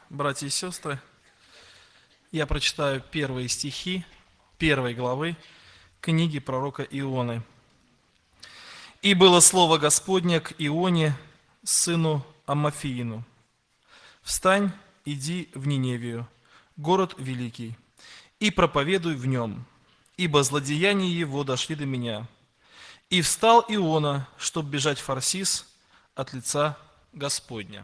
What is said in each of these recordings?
братья и сестры, я прочитаю первые стихи первой главы книги пророка Ионы. «И было слово Господне к Ионе, сыну Аммофиину. Встань, иди в Ниневию, город великий, и проповедуй в нем, ибо злодеяния его дошли до меня. И встал Иона, чтобы бежать в Фарсис от лица Господня».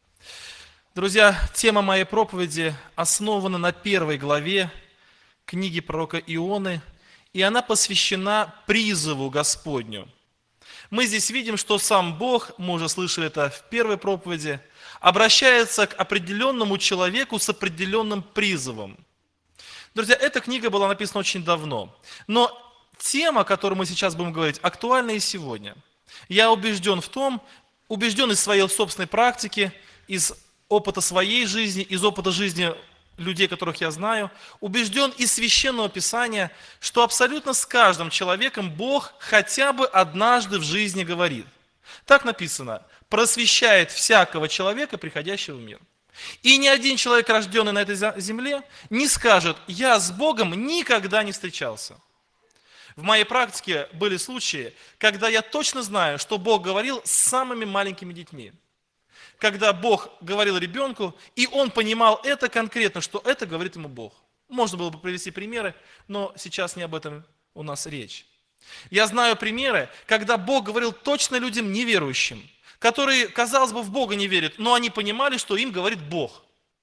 Друзья, тема моей проповеди основана на первой главе книги пророка Ионы, и она посвящена призыву Господню. Мы здесь видим, что сам Бог, мы уже слышали это в первой проповеди, обращается к определенному человеку с определенным призывом. Друзья, эта книга была написана очень давно, но тема, о которой мы сейчас будем говорить, актуальна и сегодня. Я убежден из своей собственной практики, из опыта своей жизни, из опыта жизни людей, которых я знаю, убежден из Священного Писания, что абсолютно с каждым человеком Бог хотя бы однажды в жизни говорит. Так написано: просвещает всякого человека, приходящего в мир. И ни один человек, рожденный на этой земле, не скажет: я с Богом никогда не встречался. В моей практике были случаи, когда я точно знаю, что Бог говорил с самыми маленькими детьми. Когда Бог говорил ребенку, и он понимал это конкретно, что это говорит ему Бог. Можно было бы привести примеры, но сейчас не об этом у нас речь. Я знаю примеры, когда Бог говорил точно людям неверующим, которые, казалось бы, в Бога не верят, но они понимали, что им говорит Бог.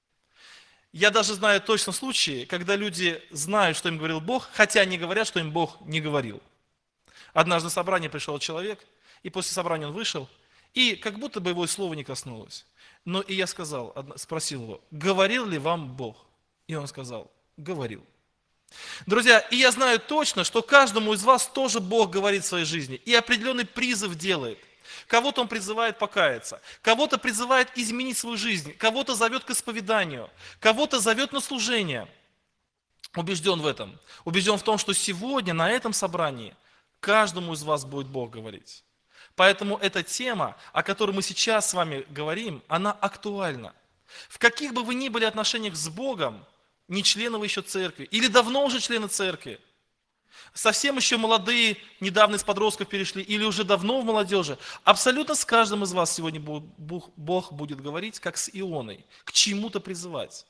Я даже знаю точно случаи, когда люди знают, что им говорил Бог, хотя они говорят, что им Бог не говорил. Однажды на собрание пришел человек, и после собрания он вышел, и как будто бы его слова не коснулось. Но и я спросил его: говорил ли вам Бог? И он сказал: говорил. Друзья, и я знаю точно, что каждому из вас тоже Бог говорит в своей жизни и определенный призыв делает. Кого-то Он призывает покаяться, кого-то призывает изменить свою жизнь, кого-то зовет к исповеданию, кого-то зовет на служение. Убежден в этом. Убежден в том, что сегодня на этом собрании каждому из вас будет Бог говорить. Поэтому эта тема, о которой мы сейчас с вами говорим, она актуальна. В каких бы вы ни были отношениях с Богом, не члены вы еще церкви, или давно уже члены церкви, совсем еще молодые, недавно из подростков перешли, или уже давно в молодежи, абсолютно с каждым из вас сегодня Бог будет говорить, как с Ионой, к чему-то призывать.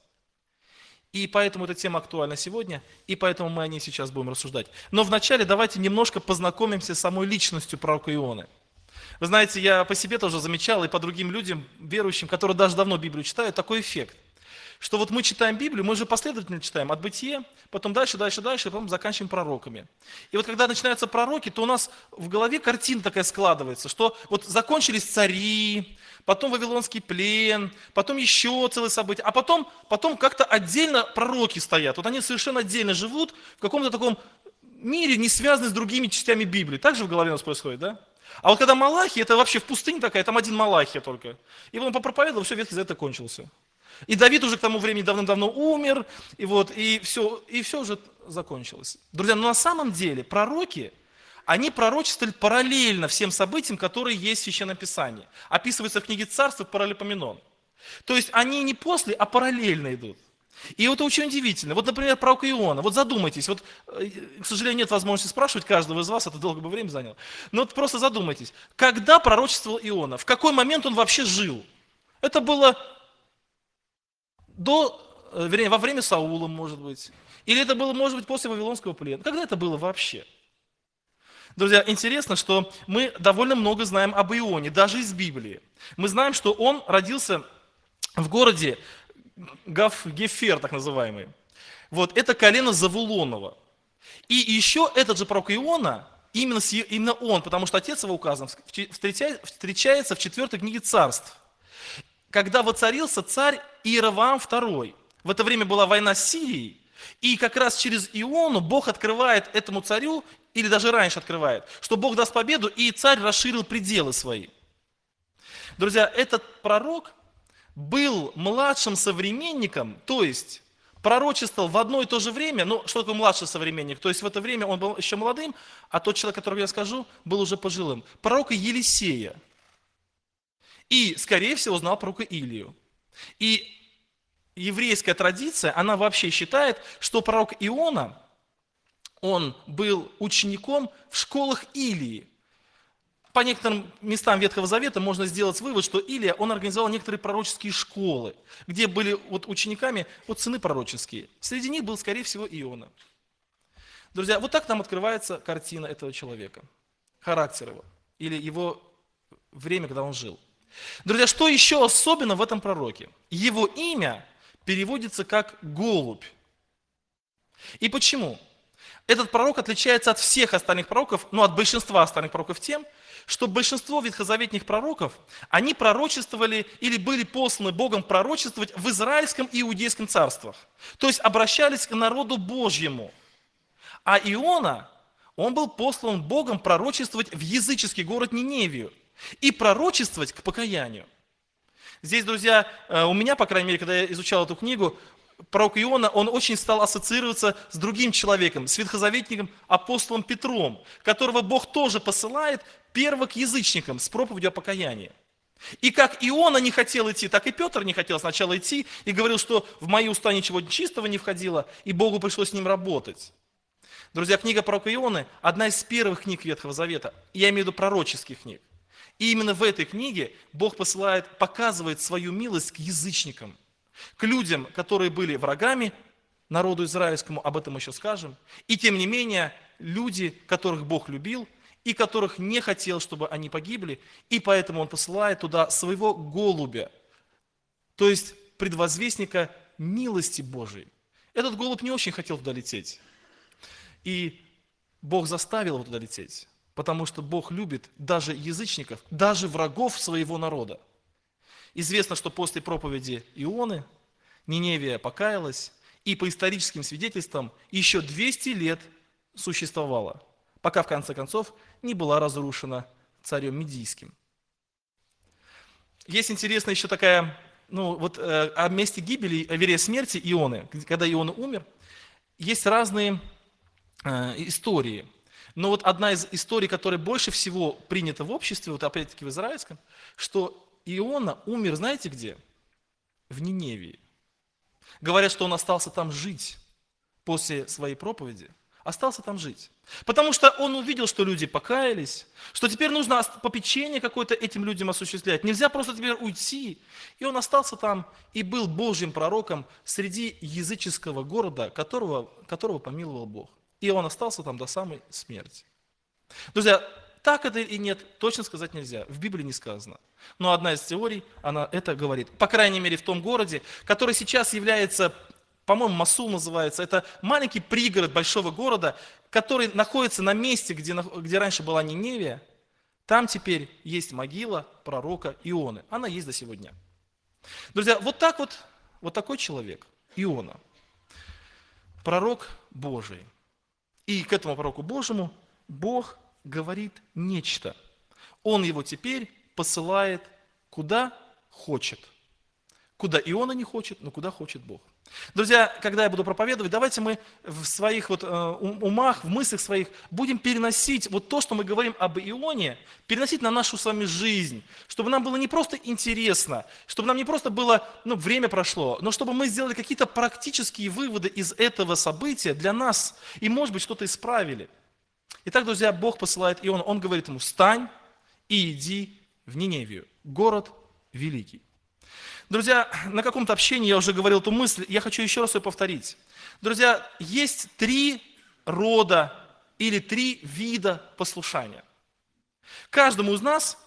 И поэтому эта тема актуальна сегодня, и поэтому мы о ней сейчас будем рассуждать. Но вначале давайте немножко познакомимся с самой личностью пророка Ионы. Вы знаете, я по себе тоже замечал, и по другим людям, верующим, которые даже давно Библию читают, такой эффект. Что вот мы читаем Библию, мы же последовательно читаем от Бытия, потом дальше, и потом заканчиваем пророками. И вот когда начинаются пророки, то у нас в голове картина такая складывается, что вот закончились цари, потом Вавилонский плен, потом еще целые события, а потом как-то отдельно пророки стоят. Вот они совершенно отдельно живут в каком-то таком мире, не связанном с другими частями Библии. Так же в голове у нас происходит, да? А вот когда Малахия, это вообще в пустыне такая, там один Малахия только. И он попроповедовал, все, Ветхий Завет кончился. И Давид уже к тому времени давным-давно умер, и все уже закончилось. Друзья, но на самом деле пророки, они пророчествовали параллельно всем событиям, которые есть в Священном Писании. Описывается в книге Царств Паралипоменон. То есть они не после, а параллельно идут. И это очень удивительно. Вот, например, пророк Иона. Вот задумайтесь. Вот, к сожалению, нет возможности спрашивать каждого из вас, это долго бы время заняло. Но вот просто задумайтесь. Когда пророчествовал Иона? В какой момент он вообще жил? Это было во время Саула, может быть. Или это было, может быть, после Вавилонского плена. Когда это было вообще? Друзья, интересно, что мы довольно много знаем об Ионе, даже из Библии. Мы знаем, что он родился в городе Гефер, так называемый. Вот, это колено Завулонова. И еще этот же пророк Иона, именно он, потому что отец его указан, встречается в 4 книге Царств. Когда воцарился царь Иеровоам II. В это время была война с Сирией, и как раз через Иону Бог открывает этому царю, или даже раньше открывает, что Бог даст победу, и царь расширил пределы свои. Друзья, этот пророк был младшим современником, то есть пророчествовал в одно и то же время, что такое младший современник? То есть в это время он был еще молодым, а тот человек, о котором я скажу, был уже пожилым. Пророка Елисея. И, скорее всего, знал пророка Илию. И еврейская традиция, она вообще считает, что пророк Иона, он был учеником в школах Илии. По некоторым местам Ветхого Завета можно сделать вывод, что Илия, он организовал некоторые пророческие школы, где были вот учениками вот сыны пророческие. Среди них был, скорее всего, Иона. Друзья, вот так нам открывается картина этого человека, характер его, или его время, когда он жил. Друзья, что еще особенно в этом пророке? Его имя переводится как «голубь». И почему? Этот пророк отличается от всех остальных пророков, от большинства остальных пророков тем, что большинство ветхозаветных пророков, они пророчествовали или были посланы Богом пророчествовать в Израильском и Иудейском царствах. То есть обращались к народу Божьему. А Иона, он был послан Богом пророчествовать в языческий город Ниневию и пророчествовать к покаянию. Здесь, друзья, у меня, по крайней мере, когда я изучал эту книгу, пророк Иона, он очень стал ассоциироваться с другим человеком, с ветхозаветником апостолом Петром, которого Бог тоже посылает первого к язычникам с проповедью о покаянии. И как Иона не хотел идти, так и Петр не хотел сначала идти и говорил, что в мои уста ничего чистого не входило, и Богу пришлось с ним работать. Друзья, книга пророка Ионы – одна из первых книг Ветхого Завета, я имею в виду пророческих книг. И именно в этой книге Бог показывает свою милость к язычникам, к людям, которые были врагами народу израильскому, об этом мы еще скажем, и тем не менее люди, которых Бог любил, и которых не хотел, чтобы они погибли, и поэтому Он посылает туда своего голубя, то есть предвозвестника милости Божией. Этот голубь не очень хотел туда лететь, и Бог заставил его туда лететь, потому что Бог любит даже язычников, даже врагов своего народа. Известно, что после проповеди Ионы Ниневия покаялась, и по историческим свидетельствам еще 200 лет существовала, пока в конце концов не была разрушена царем Медийским. Есть интересная еще такая, о месте гибели, вернее, смерти Ионы, когда Иона умер, есть разные истории. Но вот одна из историй, которая больше всего принята в обществе, вот опять-таки в израильском, что Иона умер, знаете где? В Ниневии. Говорят, что он остался там жить после своей проповеди. Остался там жить. Потому что он увидел, что люди покаялись, что теперь нужно попечение какое-то этим людям осуществлять. Нельзя просто теперь уйти. И он остался там и был Божьим пророком среди языческого города, которого помиловал Бог. И он остался там до самой смерти. Друзья, так это или нет, точно сказать нельзя. В Библии не сказано. Но одна из теорий, она это говорит. По крайней мере, в том городе, который сейчас является, по-моему, Мосул называется. Это маленький пригород большого города, который находится на месте, где раньше была Ниневия. Там теперь есть могила пророка Ионы. Она есть до сего дня. Друзья, вот такой человек, Иона, пророк Божий. И к этому пророку Божьему Бог говорит нечто. Он его теперь посылает куда хочет. Куда Иона не хочет, но куда хочет Бог. Друзья, когда я буду проповедовать, давайте мы в своих умах, в мыслях своих будем переносить вот то, что мы говорим об Ионе, переносить на нашу с вами жизнь, чтобы нам было не просто интересно, чтобы нам не просто было, время прошло, но чтобы мы сделали какие-то практические выводы из этого события для нас и, может быть, что-то исправили. Итак, друзья, Бог посылает Иона, Он говорит ему: встань и иди в Ниневию, город великий. Друзья, на каком-то общении я уже говорил эту мысль, я хочу еще раз ее повторить. Друзья, есть 3 рода или 3 вида послушания. Каждому из нас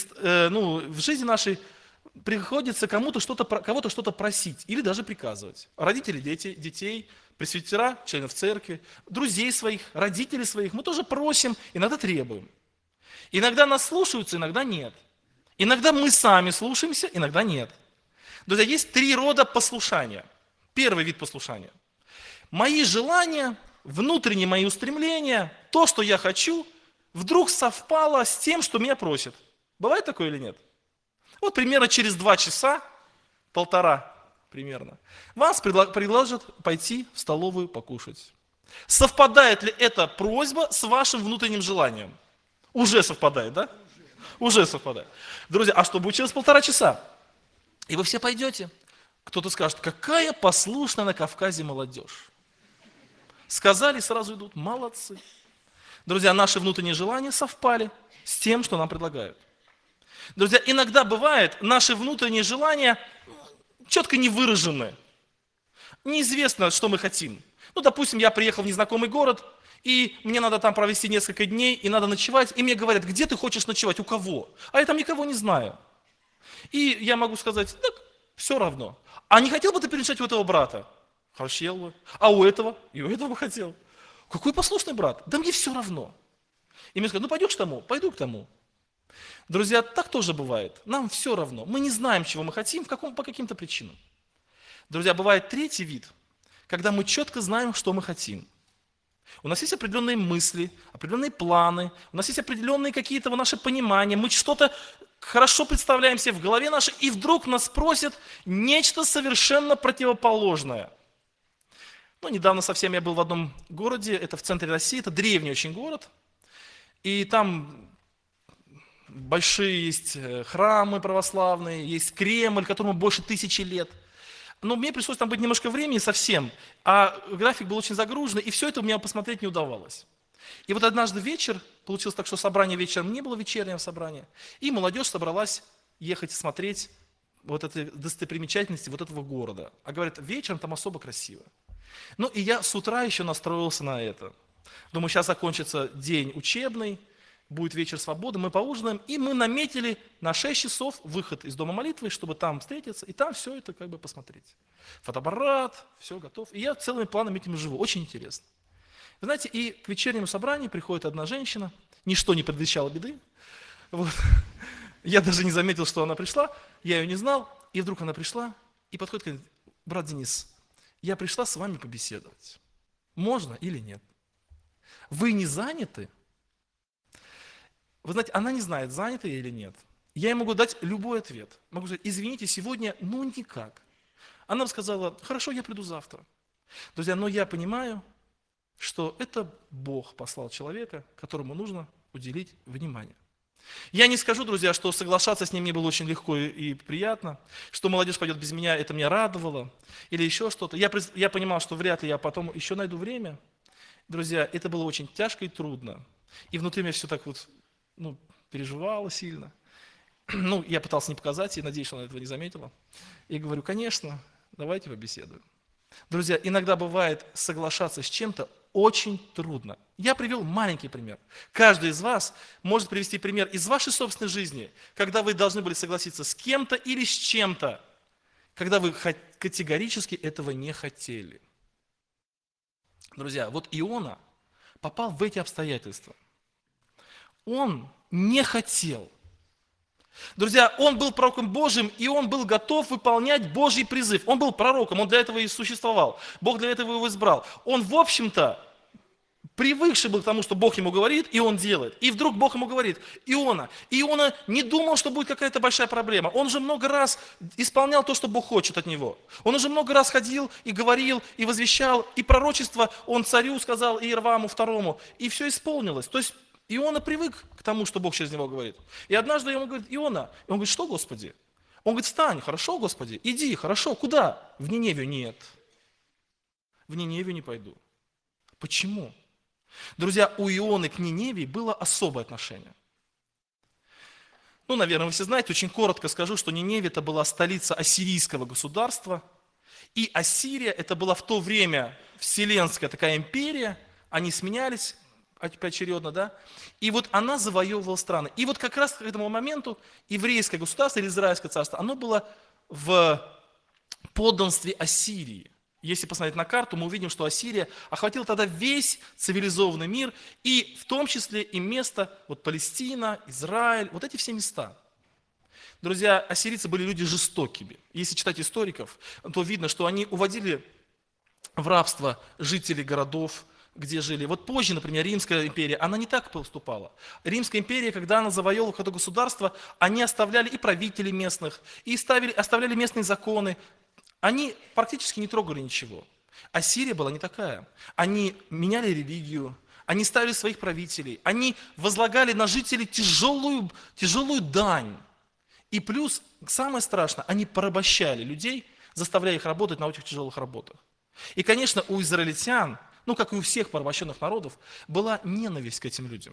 в жизни нашей приходится кого-то что-то просить или даже приказывать. Родители, детей, пресвитера, членов церкви, друзей своих, родителей своих. Мы тоже просим, иногда требуем. Иногда нас слушаются, иногда нет. Иногда мы сами слушаемся, иногда нет. Друзья, есть 3 рода послушания. Первый вид послушания. Мои желания, внутренние мои устремления, то, что я хочу, вдруг совпало с тем, что меня просят. Бывает такое или нет? Вот примерно через 2 часа, 1,5 примерно, вас предложат пойти в столовую покушать. Совпадает ли эта просьба с вашим внутренним желанием? Уже совпадает, да? Уже совпадает. Друзья, а что будет через 1,5 часа? И вы все пойдете. Кто-то скажет, какая послушная на Кавказе молодежь. Сказали, сразу идут, молодцы. Друзья, наши внутренние желания совпали с тем, что нам предлагают. Друзья, иногда бывает, наши внутренние желания четко не выражены. Неизвестно, что мы хотим. Ну, допустим, я приехал в незнакомый город, и мне надо там провести несколько дней, и надо ночевать, и мне говорят, где ты хочешь ночевать, у кого? А я там никого не знаю. И я могу сказать, так, все равно. А не хотел бы ты переночевать у этого брата? Хотел бы. А у этого? И у этого бы хотел. Какой послушный брат? Да мне все равно. И мне скажут, ну пойдешь к тому? Пойду к тому. Друзья, так тоже бывает. Нам все равно. Мы не знаем, чего мы хотим, по каким-то причинам. Друзья, бывает третий вид, когда мы четко знаем, что мы хотим. У нас есть определенные мысли, определенные планы, у нас есть определенные какие-то наши понимания, мы что-то хорошо представляем себе в голове нашей, и вдруг нас просят нечто совершенно противоположное. Ну, недавно совсем я был в одном городе, это в центре России, это древний очень город, и там большие есть храмы православные, есть Кремль, которому больше 1000 лет. Но мне пришлось там быть немножко времени совсем, а график был очень загруженный, и все это у меня посмотреть не удавалось. И вот однажды вечер, получилось так, что собрание вечером не было, вечернего собрания, и молодежь собралась ехать смотреть вот эти достопримечательности вот этого города. А говорят, вечером там особо красиво. Ну и я с утра еще настроился на это. Думаю, сейчас закончится день учебный, будет вечер свободы, мы поужинаем, и мы наметили на 6 часов выход из дома молитвы, чтобы там встретиться, и там все это как бы посмотреть. Фотоаппарат, все готов. И я целыми планами этим живу, очень интересно. Вы знаете, и к вечернему собранию приходит одна женщина, ничто не предвещало беды. Вот. Я даже не заметил, что она пришла, я ее не знал, и вдруг она пришла и подходит и говорит, брат Денис, я пришла с вами побеседовать. Можно или нет? Вы не заняты? Вы знаете, она не знает, занята я или нет. Я ей могу дать любой ответ. Могу сказать, извините, сегодня, ну никак. Она сказала, хорошо, я приду завтра. Друзья, но я понимаю, что это Бог послал человека, которому нужно уделить внимание. Я не скажу, друзья, что соглашаться с ним мне было очень легко и приятно, что молодежь пойдет без меня, это меня радовало, или еще что-то. Я понимал, что вряд ли я потом еще найду время. Друзья, это было очень тяжко и трудно. И внутри меня все так вот, переживало сильно. Я пытался не показать, и надеюсь, что она этого не заметила. И говорю, конечно, давайте побеседуем. Друзья, иногда бывает соглашаться с чем-то очень трудно. Я привел маленький пример. Каждый из вас может привести пример из вашей собственной жизни, когда вы должны были согласиться с кем-то или с чем-то, когда вы категорически этого не хотели. Друзья, вот Иона попал в эти обстоятельства. Он не хотел. Друзья, он был пророком Божьим, и он был готов выполнять Божий призыв. Он был пророком, он для этого и существовал. Бог для этого его избрал. Он, в общем-то, привыкший был к тому, что Бог ему говорит, и он делает. И вдруг Бог ему говорит, Иона не думал, что будет какая-то большая проблема. Он уже много раз исполнял то, что Бог хочет от него. Он уже много раз ходил и говорил, и возвещал, и пророчество он царю сказал, и Иераваму второму, и все исполнилось. То есть Иона привык к тому, что Бог через него говорит. И однажды ему говорит, Иона, и он говорит, что, Господи? Он говорит, встань, хорошо, Господи, иди, хорошо, куда? В Ниневию нет. В Ниневию не пойду. Почему? Друзья, у Ионы к Ниневии было особое отношение. Наверное, вы все знаете, очень коротко скажу, что Ниневия это была столица ассирийского государства. И Ассирия это была в то время вселенская такая империя, они сменялись поочередно, да? И вот она завоевывала страны. И вот как раз к этому моменту еврейское государство или израильское царство, оно было в подданстве Ассирии. Если посмотреть на карту, мы увидим, что Ассирия охватила тогда весь цивилизованный мир, и в том числе и место, Палестина, Израиль, вот эти все места. Друзья, ассирийцы были люди жестокими. Если читать историков, то видно, что они уводили в рабство жителей городов, где жили. Вот позже, например, Римская империя, она не так поступала. Римская империя, когда она завоевывала какое-то государство, они оставляли и правителей местных, и оставляли местные законы. Они практически не трогали ничего. А Сирия была не такая. Они меняли религию, они ставили своих правителей, они возлагали на жителей тяжелую дань. И плюс, самое страшное, они порабощали людей, заставляя их работать на очень тяжелых работах. И, конечно, у израильтян, ну, как и у всех порабощенных народов, была ненависть к этим людям.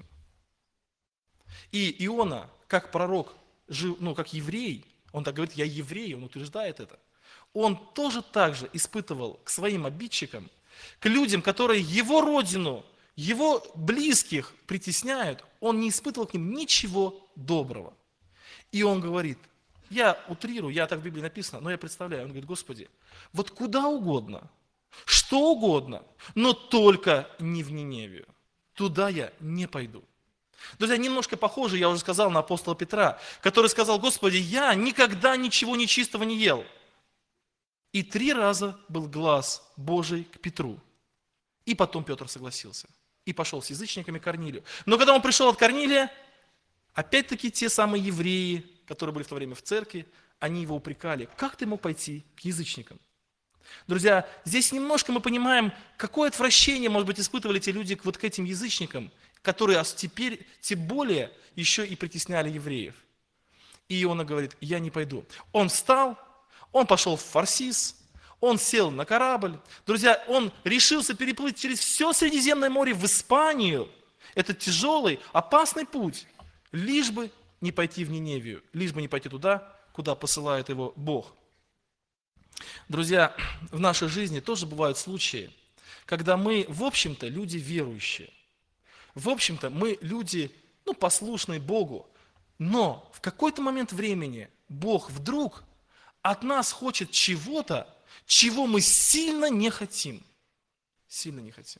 И Иона, как пророк, ну, как еврей, он так говорит, я еврей, он утверждает это, он тоже так же испытывал к своим обидчикам, к людям, которые его родину, его близких притесняют, он не испытывал к ним ничего доброго. И он говорит, я утрирую, я так в Библии написано, но я представляю, он говорит, Господи, вот куда угодно, что угодно, но только не в Ниневию. Туда я не пойду. Друзья, немножко похоже, я уже сказал, на апостола Петра, который сказал, Господи, я никогда ничего нечистого не ел. И 3 раза был глаз Божий к Петру. И потом Петр согласился. И пошел с язычниками к Корнилию. Но когда он пришел от Корнилия, опять-таки те самые евреи, которые были в то время в церкви, они его упрекали. Как ты мог пойти к язычникам? Друзья, здесь немножко мы понимаем, какое отвращение, может быть, испытывали те люди вот к этим язычникам, которые теперь, тем более, еще и притесняли евреев. И Иона говорит, я не пойду. Он встал, он пошел в Фарсис, он сел на корабль. Друзья, он решился переплыть через все Средиземное море в Испанию. Это тяжелый, опасный путь, лишь бы не пойти в Ниневию, лишь бы не пойти туда, куда посылает его Бог. Друзья, в нашей жизни тоже бывают случаи, когда мы, в общем-то, люди верующие. В общем-то, мы люди, послушные Богу. Но в какой-то момент времени Бог вдруг от нас хочет чего-то, чего мы сильно не хотим. Сильно не хотим.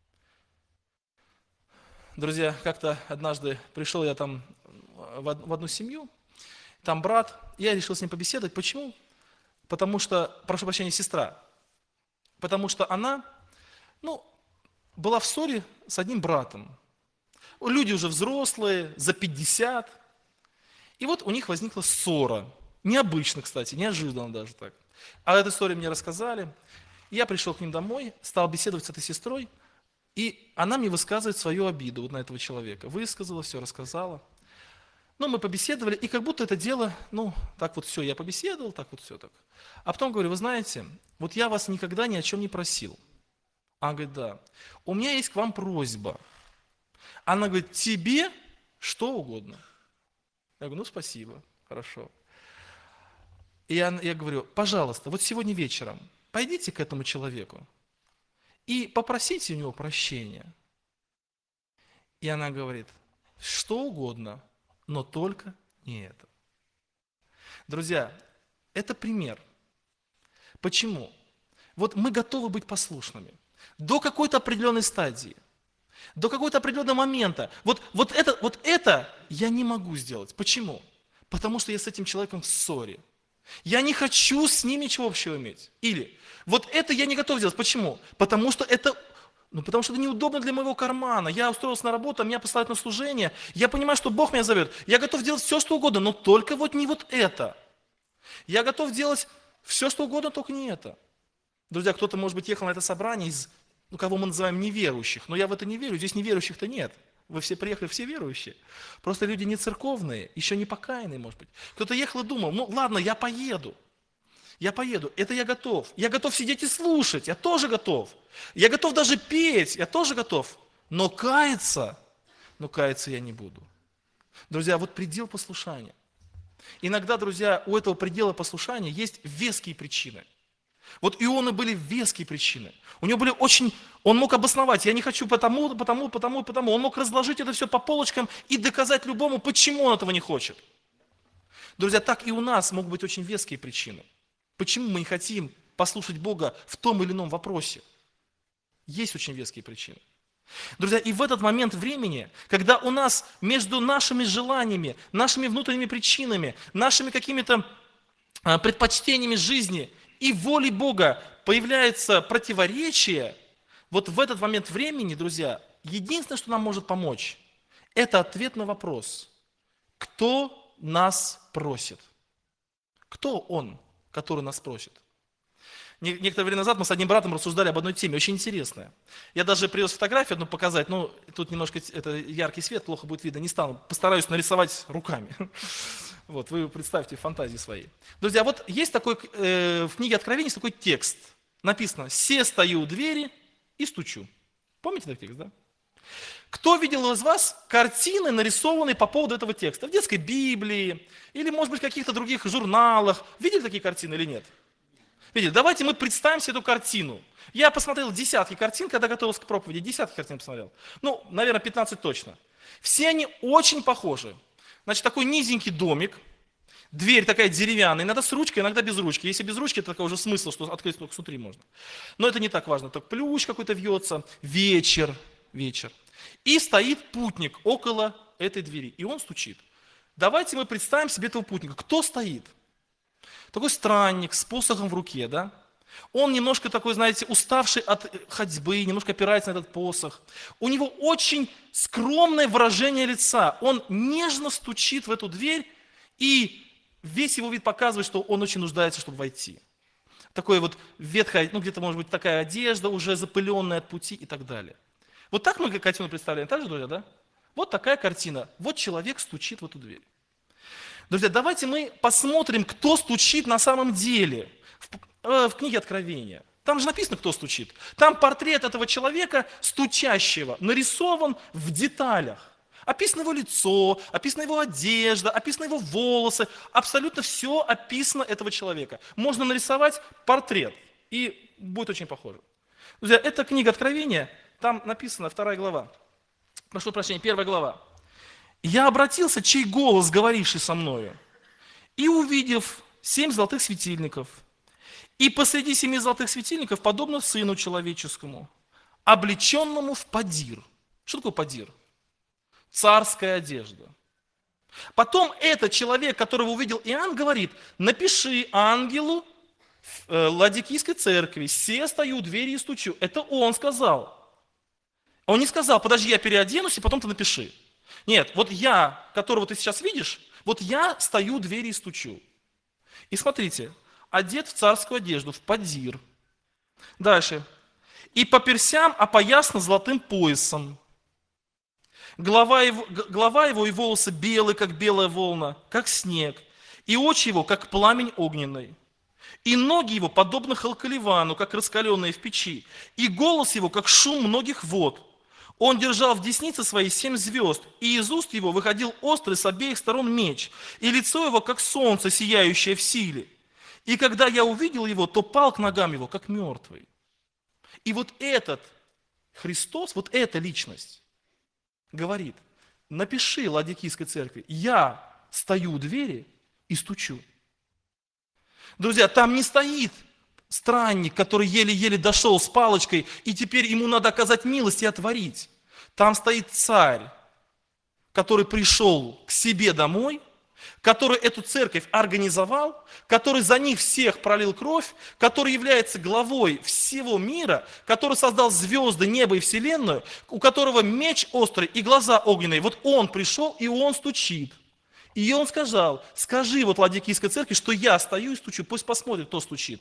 Друзья, как-то однажды пришел я там в одну семью, там брат, я решил с ним побеседовать. Почему? Потому что, прошу прощения, сестра. Потому что она, была в ссоре с одним братом. Люди уже взрослые, за 50. И вот у них возникла ссора. Необычно, кстати, неожиданно даже так. А эту историю мне рассказали. Я пришел к ним домой, стал беседовать с этой сестрой, и она мне высказывает свою обиду вот на этого человека. Высказала, все рассказала. Мы побеседовали, и как будто это дело, так вот все, я побеседовал, так вот все так. А потом говорю, вы знаете, вот я вас никогда ни о чем не просил. Она говорит, да, у меня есть к вам просьба. Она говорит, тебе что угодно. Я говорю, спасибо, хорошо. И я говорю, пожалуйста, вот сегодня вечером пойдите к этому человеку и попросите у него прощения. И она говорит, что угодно, но только не это. Друзья, это пример. Почему? Вот мы готовы быть послушными до какой-то определенной стадии, до какого-то определенного момента. Вот это я не могу сделать. Почему? Потому что я с этим человеком в ссоре. Я не хочу с ним ничего общего иметь. Или вот это я не готов делать. Почему? Потому что это неудобно для моего кармана. Я устроился на работу, меня посылают на служение. Я понимаю, что Бог меня зовет. Я готов делать все, что угодно, но только не вот это. Я готов делать все, что угодно, только не это. Друзья, кто-то, может быть, ехал на это собрание из, кого мы называем неверующих. Но я в это не верю. Здесь неверующих-то нет. Вы все приехали, все верующие. Просто люди не церковные, еще не покаянные, может быть. Кто-то ехал и думал, ладно, я поеду. Это я готов. Я готов сидеть и слушать, я тоже готов. Я готов даже петь, я тоже готов. Но каяться я не буду. Друзья, вот предел послушания. Иногда, друзья, у этого предела послушания есть веские причины. Вот Ионы были веские причины. У него были он мог обосновать, я не хочу потому. Он мог разложить это все по полочкам и доказать любому, почему он этого не хочет. Друзья, так и у нас могут быть очень веские причины. Почему мы не хотим послушать Бога в том или ином вопросе? Есть очень веские причины. Друзья, и в этот момент времени, когда у нас между нашими желаниями, нашими внутренними причинами, нашими какими-то предпочтениями жизни и волей Бога появляется противоречие, вот в этот момент времени, друзья, единственное, что нам может помочь, это ответ на вопрос, кто нас просит? Кто он, который нас просит? Некоторое время назад мы с одним братом рассуждали об одной теме, очень интересная. Я даже привез фотографию одну показать, тут немножко это яркий свет, плохо будет видно, не стану, постараюсь нарисовать руками. Вот, вы представьте фантазии свои. Друзья, вот есть такой, в книге Откровения есть такой текст. Написано: «Се стою у двери и стучу». Помните этот текст, да? Кто видел из вас картины, нарисованные по поводу этого текста? В детской Библии или, может быть, в каких-то других журналах. Видели такие картины или нет? Видели? Давайте мы представим себе эту картину. Я посмотрел десятки картин, когда готовился к проповеди. Десятки картин посмотрел. Ну, наверное, 15 точно. Все они очень похожи. Значит, такой низенький домик, дверь такая деревянная, иногда с ручкой, иногда без ручки. Если без ручки, это такой уже смысл, что открыть только снутри можно. Но это не так важно. Так плющ какой-то вьется, вечер. И стоит путник около этой двери, и он стучит. Давайте мы представим себе этого путника. Кто стоит? Такой странник с посохом в руке, да? Он немножко такой, знаете, уставший от ходьбы, немножко опирается на этот посох. У него очень скромное выражение лица. Он нежно стучит в эту дверь, и весь его вид показывает, что он очень нуждается, чтобы войти. Такое вот ветхое, ну где-то может быть такая одежда, уже запыленная от пути и так далее. Вот так мы картину представляем, так же, друзья, да? Вот такая картина. Вот человек стучит в эту дверь. Друзья, давайте мы посмотрим, кто стучит на самом деле в книге Откровения. Там же написано, кто стучит. Там портрет этого человека, стучащего, нарисован в деталях. Описано его лицо, описана его одежда, описаны его волосы. Абсолютно все описано этого человека. Можно нарисовать портрет, и будет очень похоже. Друзья, это книга Откровения, там написано 2 глава. Прошу прощения, 1 глава. «Я обратился, чей голос, говоривший со мною, и увидев 7 золотых светильников, и посреди 7 золотых светильников, подобно Сыну Человеческому, облеченному в падир». Что такое падир? Царская одежда. Потом этот человек, которого увидел Иоанн, говорит: «Напиши ангелу Ладикийской церкви: се стою у двери и стучу». Это он сказал. Он не сказал: «Подожди, я переоденусь, и потом ты напиши». Нет, вот я, которого ты сейчас видишь, вот я стою у двери и стучу. И смотрите, одет в царскую одежду, в падир. Дальше. «И по персям опоясан золотым поясом. Голова его и волосы белые, как белая волна, как снег, и очи его, как пламень огненный. И ноги его, подобны халкаливану, как раскаленные в печи, и голос его, как шум многих вод. Он держал в деснице своей 7 звезд, и из уст его выходил острый с обеих сторон меч, и лицо его, как солнце, сияющее в силе. И когда я увидел его, то пал к ногам его, как мертвый». И вот этот Христос, вот эта личность говорит: «Напиши Ладикийской церкви: я стою у двери и стучу». Друзья, там не стоит странник, который еле-еле дошел с палочкой, и теперь ему надо оказать милость и отворить. Там стоит царь, который пришел к себе домой, который эту церковь организовал, который за них всех пролил кровь, который является главой всего мира, который создал звезды, небо и вселенную, у которого меч острый и глаза огненные. Вот он пришел, и он стучит. И он сказал: «Скажи вот Ладикийской церкви, что я стою и стучу, пусть посмотрит, кто стучит».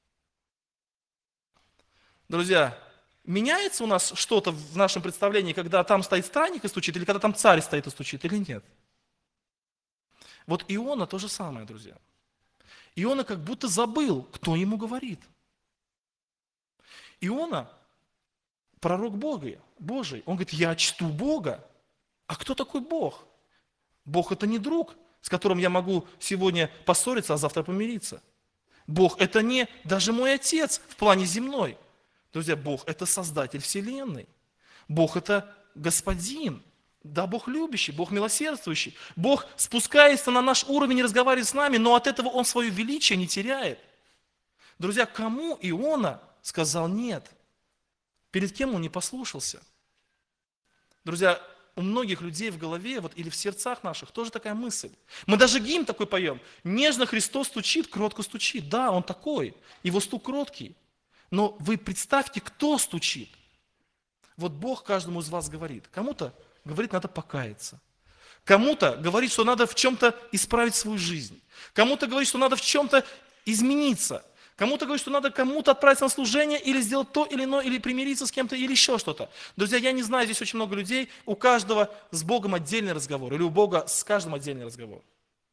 Друзья, меняется у нас что-то в нашем представлении, когда там стоит странник и стучит, или когда там царь стоит и стучит, или нет? Вот Иона то же самое, друзья. Иона как будто забыл, кто ему говорит. Иона – пророк Божий. Он говорит: я чту Бога. А кто такой Бог? Бог – это не друг, с которым я могу сегодня поссориться, а завтра помириться. Бог – это не даже мой отец в плане земной. Друзья, Бог – это создатель вселенной. Бог – это господин. Да, Бог любящий, Бог милосердствующий. Бог спускается на наш уровень и разговаривает с нами, но от этого Он свое величие не теряет. Друзья, кому Иона сказал нет? Перед кем он не послушался? Друзья, у многих людей в голове вот, или в сердцах наших тоже такая мысль. Мы даже гимн такой поем: «Нежно Христос стучит, кротко стучит». Да, Он такой, Его стук кроткий. Но вы представьте, кто стучит. Вот Бог каждому из вас говорит. Кому-то говорит, надо покаяться. Кому-то говорит, что надо в чем-то исправить свою жизнь. Кому-то говорит, что надо в чем-то измениться. Кому-то говорит, что надо кому-то отправиться на служение, или сделать то или иное, или примириться с кем-то, или еще что-то. Друзья, я не знаю, здесь очень много людей, у каждого с Богом отдельный разговор, или у Бога с каждым отдельный разговор.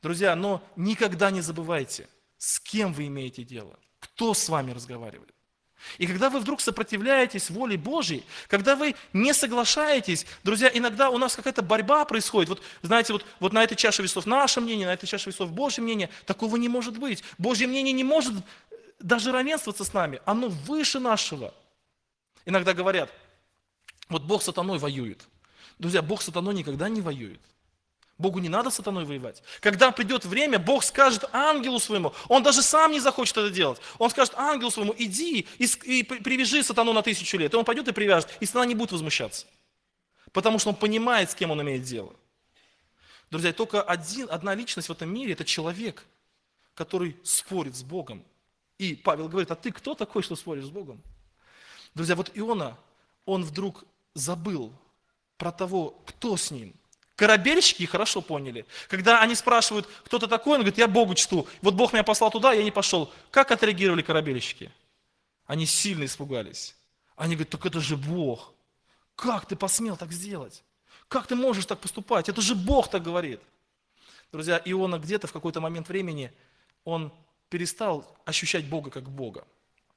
Друзья, но никогда не забывайте, с кем вы имеете дело, кто с вами разговаривает. И когда вы вдруг сопротивляетесь воле Божьей, когда вы не соглашаетесь, друзья, иногда у нас какая-то борьба происходит. Вот, знаете, вот на этой чаше весов наше мнение, на этой чаше весов Божье мнение. Такого не может быть. Божье мнение не может даже равенствоваться с нами. Оно выше нашего. Иногда говорят, вот Бог с сатаной воюет. Друзья, Бог с сатаной никогда не воюет. Богу не надо с сатаной воевать. Когда придет время, Бог скажет ангелу своему, он даже сам не захочет это делать. Он скажет ангелу своему, иди и привяжи сатану на 1000 лет. И он пойдет и привяжет, и сатана не будет возмущаться. Потому что он понимает, с кем он имеет дело. Друзья, только одна личность в этом мире – это человек, который спорит с Богом. И Павел говорит, а ты кто такой, что споришь с Богом? Друзья, вот Иона, он вдруг забыл про того, кто с ним. Корабельщики хорошо поняли. Когда они спрашивают, кто ты такой, он говорит, я Богу чту. Вот Бог меня послал туда, я не пошел. Как отреагировали корабельщики? Они сильно испугались. Они говорят, так это же Бог. Как ты посмел так сделать? Как ты можешь так поступать? Это же Бог так говорит. Друзья, Иона где-то в какой-то момент времени, он перестал ощущать Бога как Бога.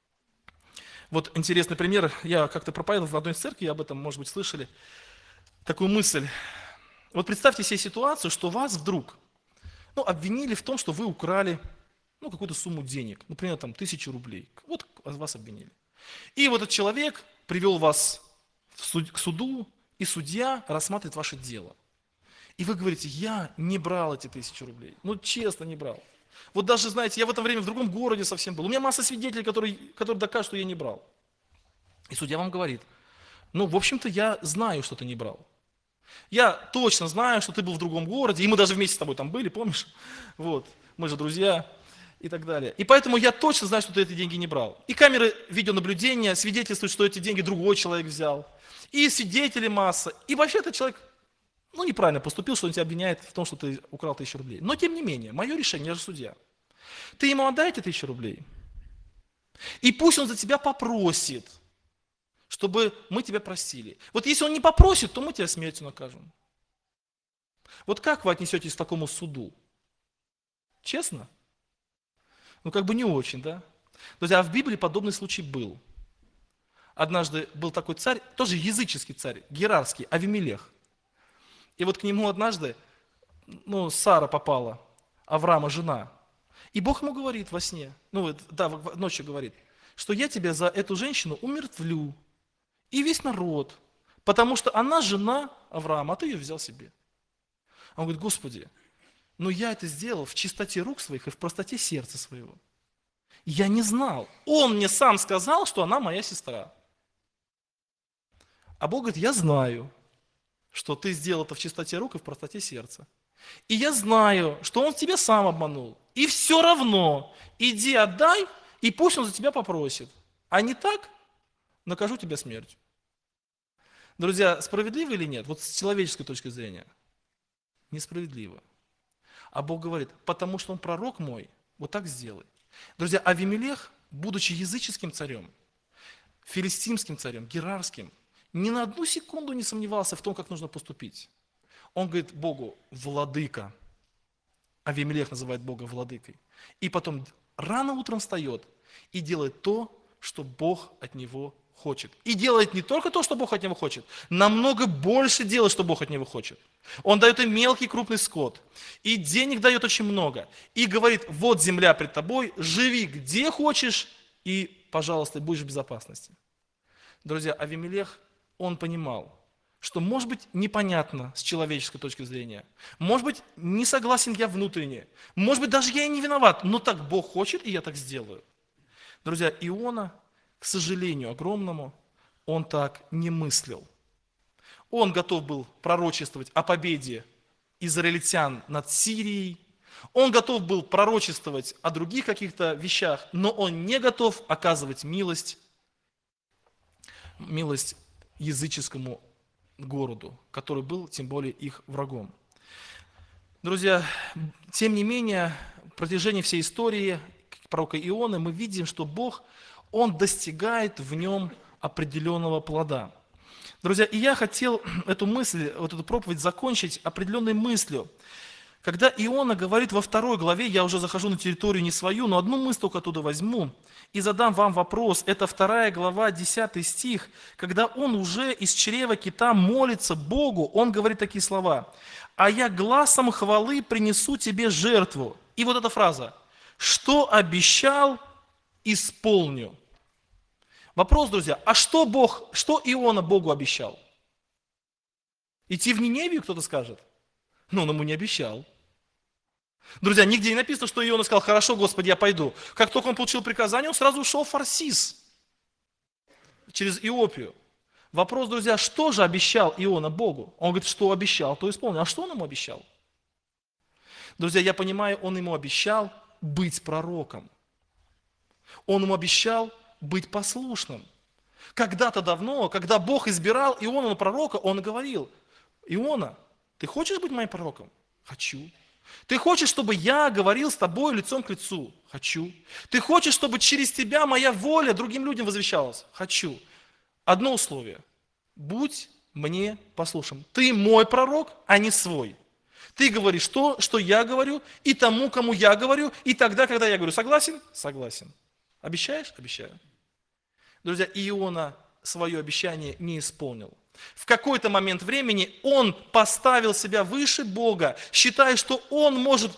Вот интересный пример. Я как-то проповедовал в одной церкви, об этом, может быть, слышали. Такую мысль. Вот представьте себе ситуацию, что вас вдруг обвинили в том, что вы украли какую-то сумму денег, например, там 1000 рублей. Вот вас обвинили. И вот этот человек привел вас к суду, и судья рассматривает ваше дело. И вы говорите, я не брал эти 1000 рублей. Честно, не брал. Вот даже, знаете, я в это время в другом городе совсем был. У меня масса свидетелей, которые докажут, что я не брал. И судья вам говорит, в общем-то, я знаю, что ты не брал. Я точно знаю, что ты был в другом городе, и мы даже вместе с тобой там были, помнишь? Вот, мы же друзья и так далее. И поэтому я точно знаю, что ты эти деньги не брал. И камеры видеонаблюдения свидетельствуют, что эти деньги другой человек взял. И свидетели масса. И вообще этот человек, неправильно поступил, что он тебя обвиняет в том, что ты украл 1000 рублей. Но тем не менее, мое решение, я же судья. Ты ему отдай эти 1000 рублей. И пусть он за тебя попросит, чтобы мы тебя простили. Вот если он не попросит, то мы тебя смертью накажем. Вот как вы отнесетесь к такому суду? Честно? Не очень, да? Друзья, а в Библии подобный случай был. Однажды был такой царь, тоже языческий царь, герарский, Авимелех. И вот к нему однажды, Сара попала, Авраама жена. И Бог ему говорит во сне, ночью говорит, что я тебя за эту женщину умертвлю. И весь народ, потому что она жена Авраама, а ты ее взял себе. Он говорит, Господи, я это сделал в чистоте рук своих и в простоте сердца своего. Я не знал. Он мне сам сказал, что она моя сестра. А Бог говорит, я знаю, что ты сделал это в чистоте рук и в простоте сердца. И я знаю, что он тебя сам обманул. И все равно иди отдай, и пусть он за тебя попросит. А не так, накажу тебя смертью. Друзья, справедливо или нет? Вот с человеческой точки зрения. Несправедливо. А Бог говорит, потому что он пророк мой, вот так сделай. Друзья, Авимелех, будучи языческим царем, филистимским царем, герарским, ни на одну секунду не сомневался в том, как нужно поступить. Он говорит Богу, владыка. Авимелех называет Бога владыкой. И потом рано утром встает и делает то, что Бог от него хочет. И делает не только то, что Бог от него хочет, намного больше делает, что Бог от него хочет. Он дает им мелкий, крупный скот. И денег дает очень много. И говорит, вот земля пред тобой, живи где хочешь, и, пожалуйста, будешь в безопасности. Друзья, Авимелех, он понимал, что, может быть, непонятно с человеческой точки зрения. Может быть, не согласен я внутренне. Может быть, даже я и не виноват. Но так Бог хочет, и я так сделаю. Друзья, Иона, к сожалению огромному, он так не мыслил. Он готов был пророчествовать о победе израильтян над Сирией. Он готов был пророчествовать о других каких-то вещах, но он не готов оказывать милость языческому городу, который был, тем более, их врагом. Друзья, тем не менее, в протяжении всей истории пророка Ионы мы видим, что Бог, Он достигает в нем определенного плода. Друзья, и я хотел эту мысль, вот эту проповедь закончить определенной мыслью. Когда Иона говорит во 2 главе, я уже захожу на территорию не свою, но одну мысль только оттуда возьму и задам вам вопрос. Это 2 глава, 10 стих. Когда он уже из чрева кита молится Богу, он говорит такие слова. «А я гласом хвалы принесу тебе жертву». И вот эта фраза. «Что обещал, исполню». Вопрос, друзья, а что Иона Богу обещал? Идти в Ниневию, кто-то скажет? Но он ему не обещал. Друзья, нигде не написано, что Иона сказал, хорошо, Господи, я пойду. Как только он получил приказание, он сразу ушел в Фарсис, через Иопию. Вопрос, друзья, что же обещал Иона Богу? Он говорит, что обещал, то исполнил. А что он ему обещал? Друзья, я понимаю, он ему обещал быть пророком. Он ему обещал быть послушным. Когда-то давно, когда Бог избирал Иона на пророка, он говорил, Иона, ты хочешь быть моим пророком? Хочу. Ты хочешь, чтобы я говорил с тобой лицом к лицу? Хочу. Ты хочешь, чтобы через тебя моя воля другим людям возвещалась? Хочу. Одно условие. Будь мне послушным. Ты мой пророк, а не свой. Ты говоришь то, что я говорю, и тому, кому я говорю, и тогда, когда я говорю. Согласен? Согласен. Обещаешь? Обещаю. Друзья, Иона свое обещание не исполнил. В какой-то момент времени он поставил себя выше Бога, считая, что он может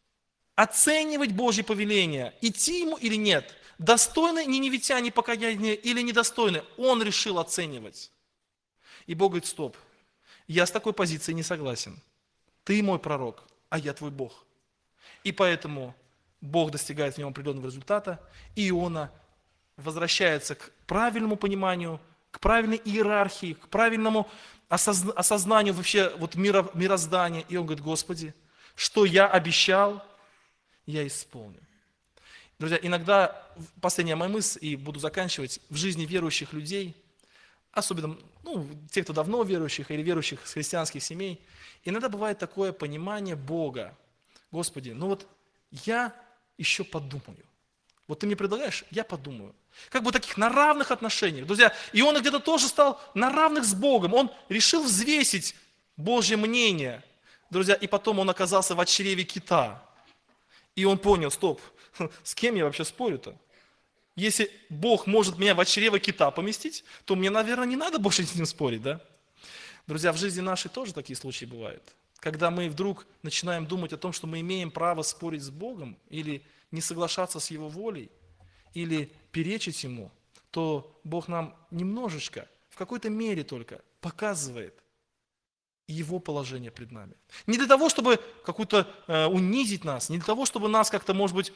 оценивать Божье повеление, идти ему или нет, достойны ниневитяне покаяния или недостойны. Он решил оценивать. И Бог говорит, стоп, я с такой позицией не согласен. Ты мой пророк, а я твой Бог. И поэтому Бог достигает в нем определенного результата, и Иона возвращается к правильному пониманию, к правильной иерархии, к правильному осознанию вообще вот мироздания. И он говорит, Господи, что я обещал, я исполню. Друзья, иногда, последняя моя мысль, и буду заканчивать, в жизни верующих людей, особенно те, кто давно верующих или верующих с христианских семей, иногда бывает такое понимание Бога. Господи, я еще подумаю. Вот ты мне предлагаешь, я подумаю. Как бы таких на равных отношениях. Друзья, и он где-то тоже стал на равных с Богом. Он решил взвесить Божье мнение. Друзья, и потом он оказался в чреве кита. И он понял, стоп, с кем я вообще спорю-то? Если Бог может меня в чрево кита поместить, то мне, наверное, не надо больше с ним спорить, да? Друзья, в жизни нашей тоже такие случаи бывают. Когда мы вдруг начинаем думать о том, что мы имеем право спорить с Богом или не соглашаться с Его волей, или перечить Ему, то Бог нам немножечко, в какой-то мере только, показывает Его положение пред нами. Не для того, чтобы какую-то унизить нас, не для того, чтобы нас как-то, может быть,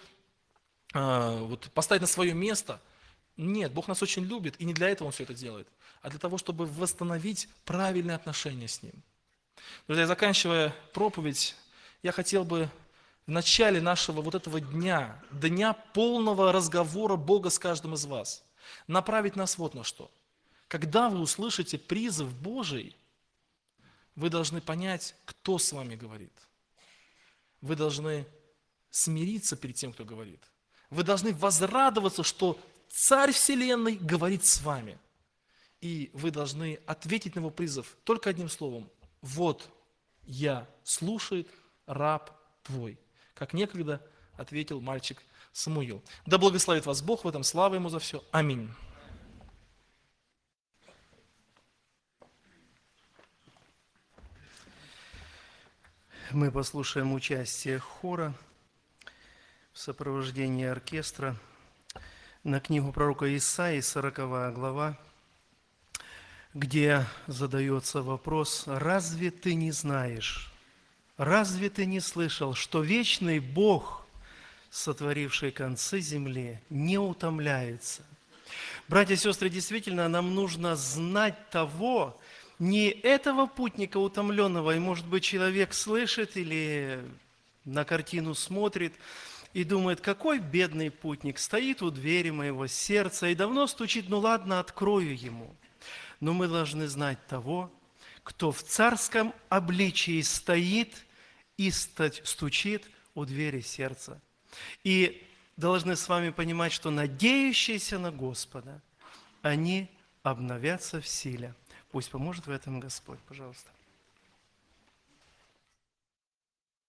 поставить на свое место. Нет, Бог нас очень любит, и не для этого Он все это делает, а для того, чтобы восстановить правильные отношения с Ним. Друзья, заканчивая проповедь, я хотел бы в начале нашего вот этого дня полного разговора Бога с каждым из вас, направить нас вот на что. Когда вы услышите призыв Божий, вы должны понять, кто с вами говорит. Вы должны смириться перед тем, кто говорит. Вы должны возрадоваться, что Царь Вселенной говорит с вами. И вы должны ответить на его призыв только одним словом. Вот я, слушает раб твой. Как некогда ответил мальчик Самуил. Да благословит вас Бог в этом, слава Ему за все. Аминь. Мы послушаем участие хора в сопровождении оркестра на книгу пророка Исаии, 40 глава, где задается вопрос: «Разве ты не знаешь, разве ты не слышал, что вечный Бог, сотворивший концы земли, не утомляется?» Братья и сестры, действительно, нам нужно знать того, не этого путника утомленного, и, может быть, человек слышит или на картину смотрит и думает, какой бедный путник стоит у двери моего сердца и давно стучит, ну ладно, открою ему. Но мы должны знать того, кто в царском обличии стоит и стучит у двери сердца. И должны с вами понимать, что надеющиеся на Господа, они обновятся в силе. Пусть поможет в этом Господь, пожалуйста.